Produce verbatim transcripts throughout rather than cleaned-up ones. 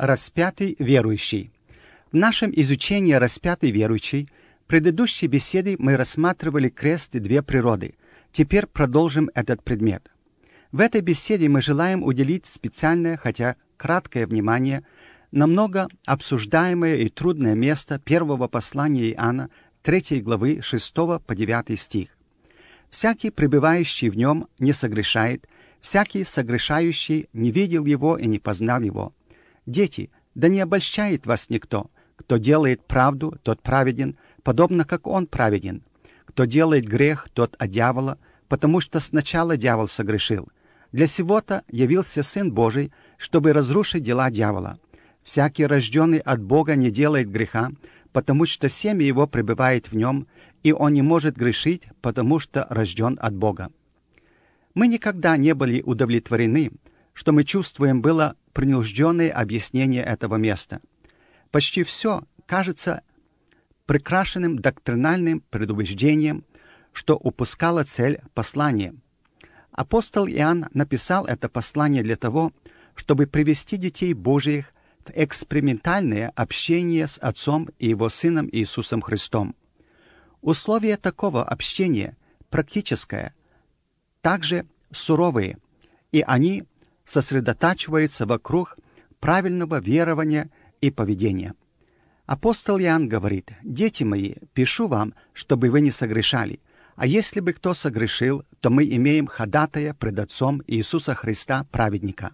Распятый верующий. В нашем изучении распятый верующий в предыдущей беседе мы рассматривали крест и две природы. Теперь продолжим этот предмет. В этой беседе мы желаем уделить специальное, хотя краткое внимание на много обсуждаемое и трудное место первого послания Иоанна, третьей главы, шестого по девятый стих. «Всякий, пребывающий в нем, не согрешает, всякий согрешающий не видел его и не познал его. Дети, да не обольщает вас никто. Кто делает правду, тот праведен, подобно как он праведен. Кто делает грех, тот от дьявола, потому что сначала дьявол согрешил. Для сего-то явился Сын Божий, чтобы разрушить дела дьявола. Всякий, рожденный от Бога, не делает греха, потому что семя его пребывает в нем, и он не может грешить, потому что рожден от Бога». Мы никогда не были удовлетворены, что мы чувствуем было принужденное объяснение этого места. Почти все кажется прикрашенным доктринальным предубеждением, что упускало цель послания. Апостол Иоанн написал это послание для того, чтобы привести детей Божьих в экспериментальное общение с Отцом и Его Сыном Иисусом Христом. Условия такого общения практическое, также суровые, и они сосредотачиваются вокруг правильного верования и поведения. Апостол Иоанн говорит: «Дети мои, пишу вам, чтобы вы не согрешали, а если бы кто согрешил, то мы имеем ходатая пред Отцом Иисуса Христа, праведника».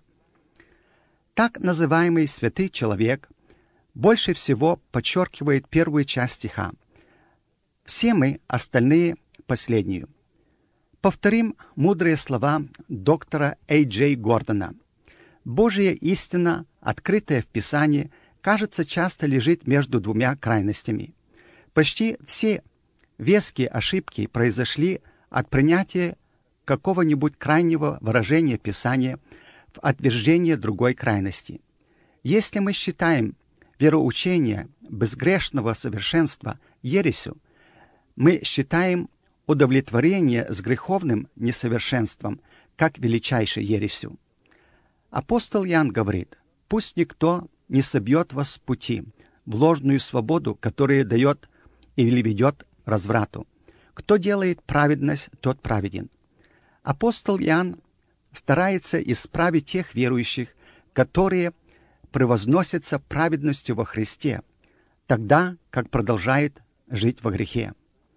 Так называемый святый человек больше всего подчеркивает первую часть стиха. Все мы остальные — последнюю. Повторим мудрые слова доктора Эй Джей Гордона. Божья истина, открытая в Писании, кажется, часто лежит между двумя крайностями. Почти все веские ошибки произошли от принятия какого-нибудь крайнего выражения Писания в отвержение другой крайности. Если мы считаем вероучение безгрешного совершенства ересью, мы считаем удовлетворение с греховным несовершенством как величайшей ересью. Апостол Иоанн говорит: «Пусть никто не собьет вас с пути в ложную свободу, которая дает или ведет разврату. Кто делает праведность, тот праведен». Апостол Иоанн старается исправить тех верующих, которые превозносятся праведностью во Христе, тогда как продолжают жить во грехе.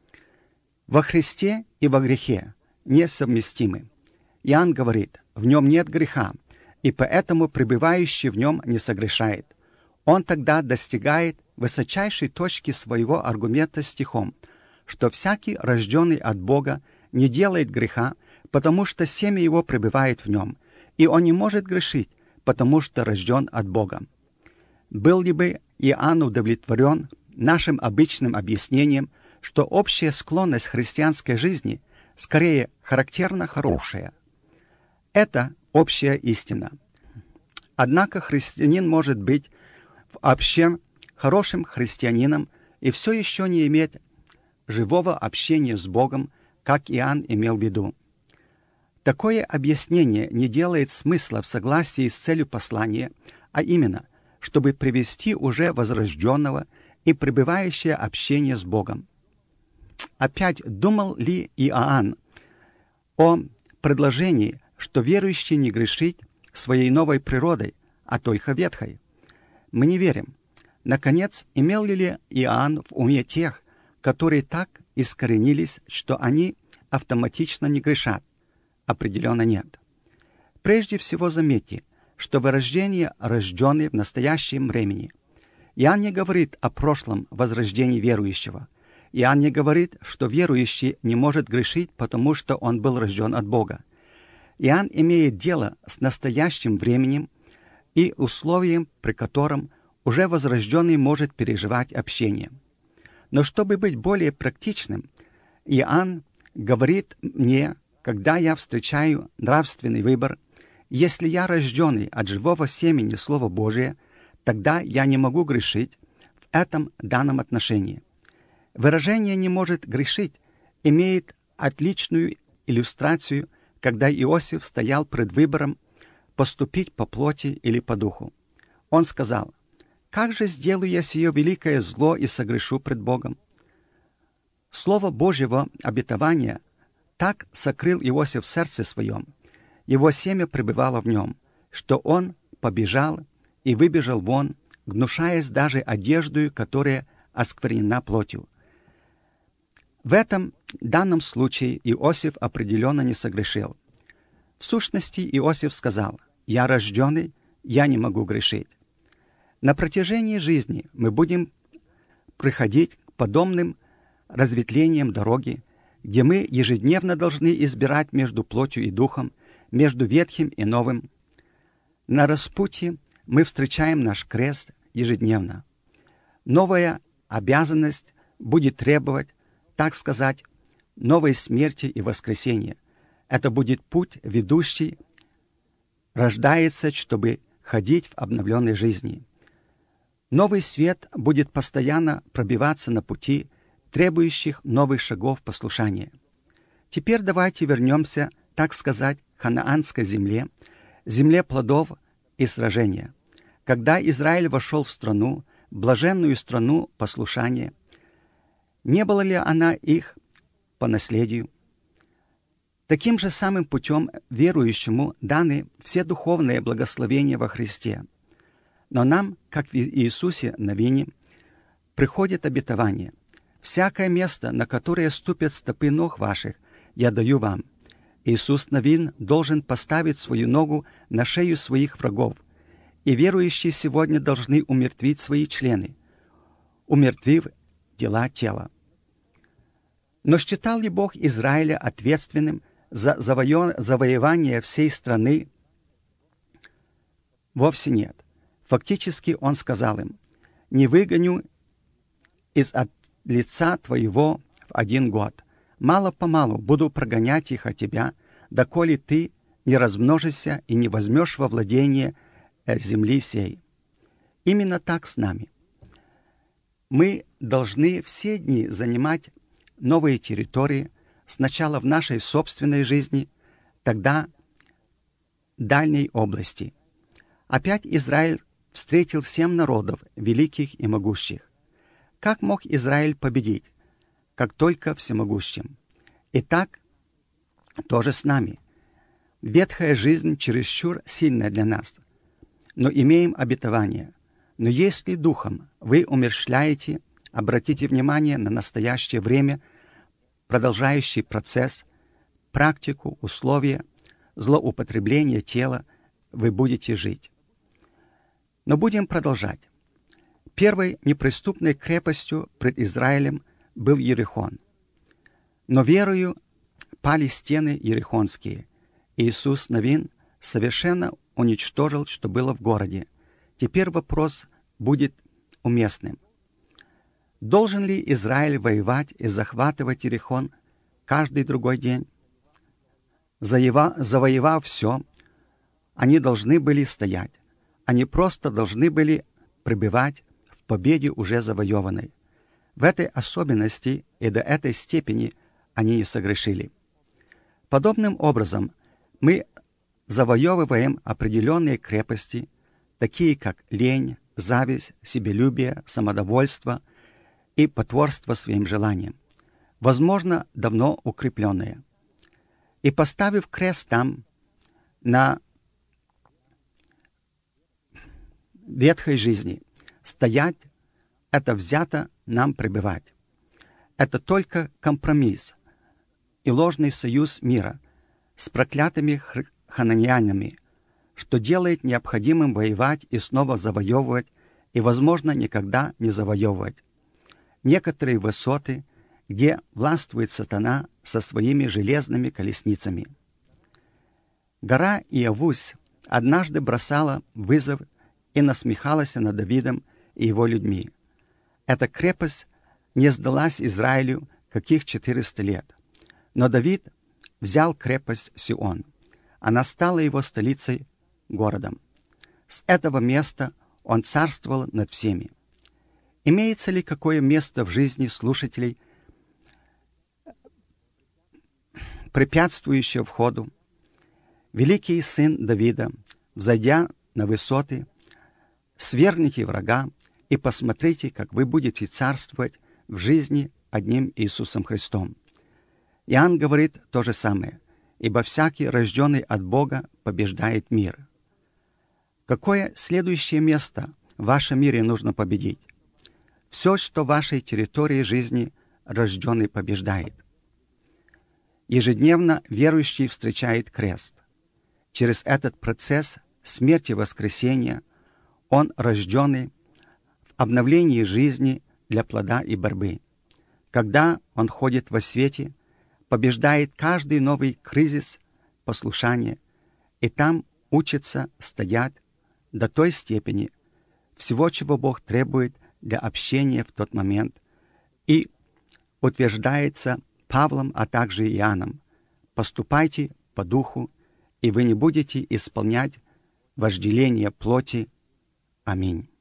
Во Христе и во грехе несовместимы. Иоанн говорит: «В нем нет греха, и поэтому пребывающий в нем не согрешает». Он тогда достигает высочайшей точки своего аргумента стихом, что всякий, рожденный от Бога, не делает греха, потому что семя его пребывает в нем, и он не может грешить, потому что рожден от Бога. Был ли бы Иоанн удовлетворен нашим обычным объяснением, что общая склонность христианской жизни скорее характерно хорошая? Это общая истина. Однако христианин может быть вообще хорошим христианином и все еще не иметь живого общения с Богом, как Иоанн имел в виду. Такое объяснение не делает смысла в согласии с целью послания, а именно, чтобы привести уже возрожденного и пребывающее общение с Богом. Опять, думал ли Иоанн о предложении, что верующий не грешит своей новой природой, а только ветхой? Мы не верим. Наконец, имел ли Иоанн в уме тех, которые так искоренились, что они автоматично не грешат? Определенно нет. Прежде всего заметьте, что вырождение рожденный в настоящем времени. Иоанн не говорит о прошлом возрождении верующего. Иоанн не говорит, что верующий не может грешить, потому что он был рожден от Бога. Иоанн имеет дело с настоящим временем и условием, при котором уже возрожденный может переживать общение. Но чтобы быть более практичным, Иоанн говорит мне, когда я встречаю нравственный выбор: если я рожденный от живого семени Слова Божия, тогда я не могу грешить в этом данном отношении. Выражение «не может грешить» имеет отличную иллюстрацию, когда Иосиф стоял пред выбором поступить по плоти или по духу. Он сказал: «Как же сделаю я сие великое зло и согрешу пред Богом?» Слово Божьего обетования так сокрыл Иосиф в сердце своем, его семя пребывало в нем, что он побежал и выбежал вон, гнушаясь даже одеждою, которая осквернена плотью. В этом данном случае Иосиф определенно не согрешил. В сущности, Иосиф сказал: «Я рожденный, я не могу грешить». На протяжении жизни мы будем приходить к подобным разветвлениям дороги, где мы ежедневно должны избирать между плотью и духом, между ветхим и новым. На распутье мы встречаем наш крест ежедневно. Новая обязанность будет требовать, так сказать, новой смерти и воскресения. Это будет путь, ведущий, рождается, чтобы ходить в обновленной жизни. Новый свет будет постоянно пробиваться на пути, требующих новых шагов послушания. Теперь давайте вернемся, так сказать, к ханаанской земле, земле плодов и сражения. Когда Израиль вошел в страну, блаженную страну послушания, не была ли она их по наследию? Таким же самым путем верующему даны все духовные благословения во Христе. Но нам, как в Иисусе Навине, приходит обетование: «Всякое место, на которое ступят стопы ног ваших, я даю вам». Иисус Навин должен поставить свою ногу на шею своих врагов, и верующие сегодня должны умертвить свои члены, умертвив дела тела. Но считал ли Бог Израиля ответственным за завоё... завоевание всей страны? Вовсе нет. Фактически он сказал им: «Не выгоню из от лица твоего в один год. Мало-помалу буду прогонять их от тебя, доколе ты не размножишься и не возьмешь во владение земли сей». Именно так с нами. Мы должны все дни занимать новые территории, сначала в нашей собственной жизни, тогда дальней области. Опять Израиль встретил семь народов, великих и могущих. Как мог Израиль победить, как только всемогущим? Итак, тоже с нами. Ветхая жизнь чересчур сильная для нас, но имеем обетование. Но если духом вы умерщвляете, обратите внимание на настоящее время, продолжающий процесс, практику, условия, злоупотребления тела, вы будете жить. Но будем продолжать. Первой неприступной крепостью пред Израилем был Иерихон. Но верою пали стены иерихонские. Иисус Навин совершенно уничтожил, что было в городе. Теперь вопрос будет уместным. Должен ли Израиль воевать и захватывать Иерихон каждый другой день? Заева... Завоевав все, они должны были стоять. Они просто должны были пребывать в победе уже завоеванной. В этой особенности и до этой степени они не согрешили. Подобным образом мы завоевываем определенные крепости, такие как лень, зависть, себелюбие, самодовольство и потворство своим желаниям, возможно, давно укрепленные. И поставив крест там, на ветхой жизни, стоять — это взято нам пребывать. Это только компромисс и ложный союз мира с проклятыми хананеянами, что делает необходимым воевать и снова завоевывать, и, возможно, никогда не завоевывать некоторые высоты, где властвует сатана со своими железными колесницами. Гора Иавусь однажды бросала вызов и насмехалась над Давидом и его людьми. Эта крепость не сдалась Израилю каких четыреста лет. Но Давид взял крепость Сион. Она стала его столицей, городом. С этого места он царствовал над всеми. Имеется ли какое место в жизни слушателей, препятствующее входу? Великий сын Давида, взойдя на высоты, свергните врага и посмотрите, как вы будете царствовать в жизни одним Иисусом Христом. Иоанн говорит то же самое. Ибо всякий, рожденный от Бога, побеждает мир. Какое следующее место в вашем мире нужно победить? Все, что в вашей территории жизни, рожденный побеждает. Ежедневно верующий встречает крест. Через этот процесс смерти и воскресения он рожденный в обновлении жизни для плода и борьбы. Когда он ходит во свете, побеждает каждый новый кризис послушания, и там учится стоять до той степени всего, чего Бог требует для общения в тот момент, и утверждается Павлом, а также Иоанном: «Поступайте по духу, и вы не будете исполнять вожделение плоти». Аминь.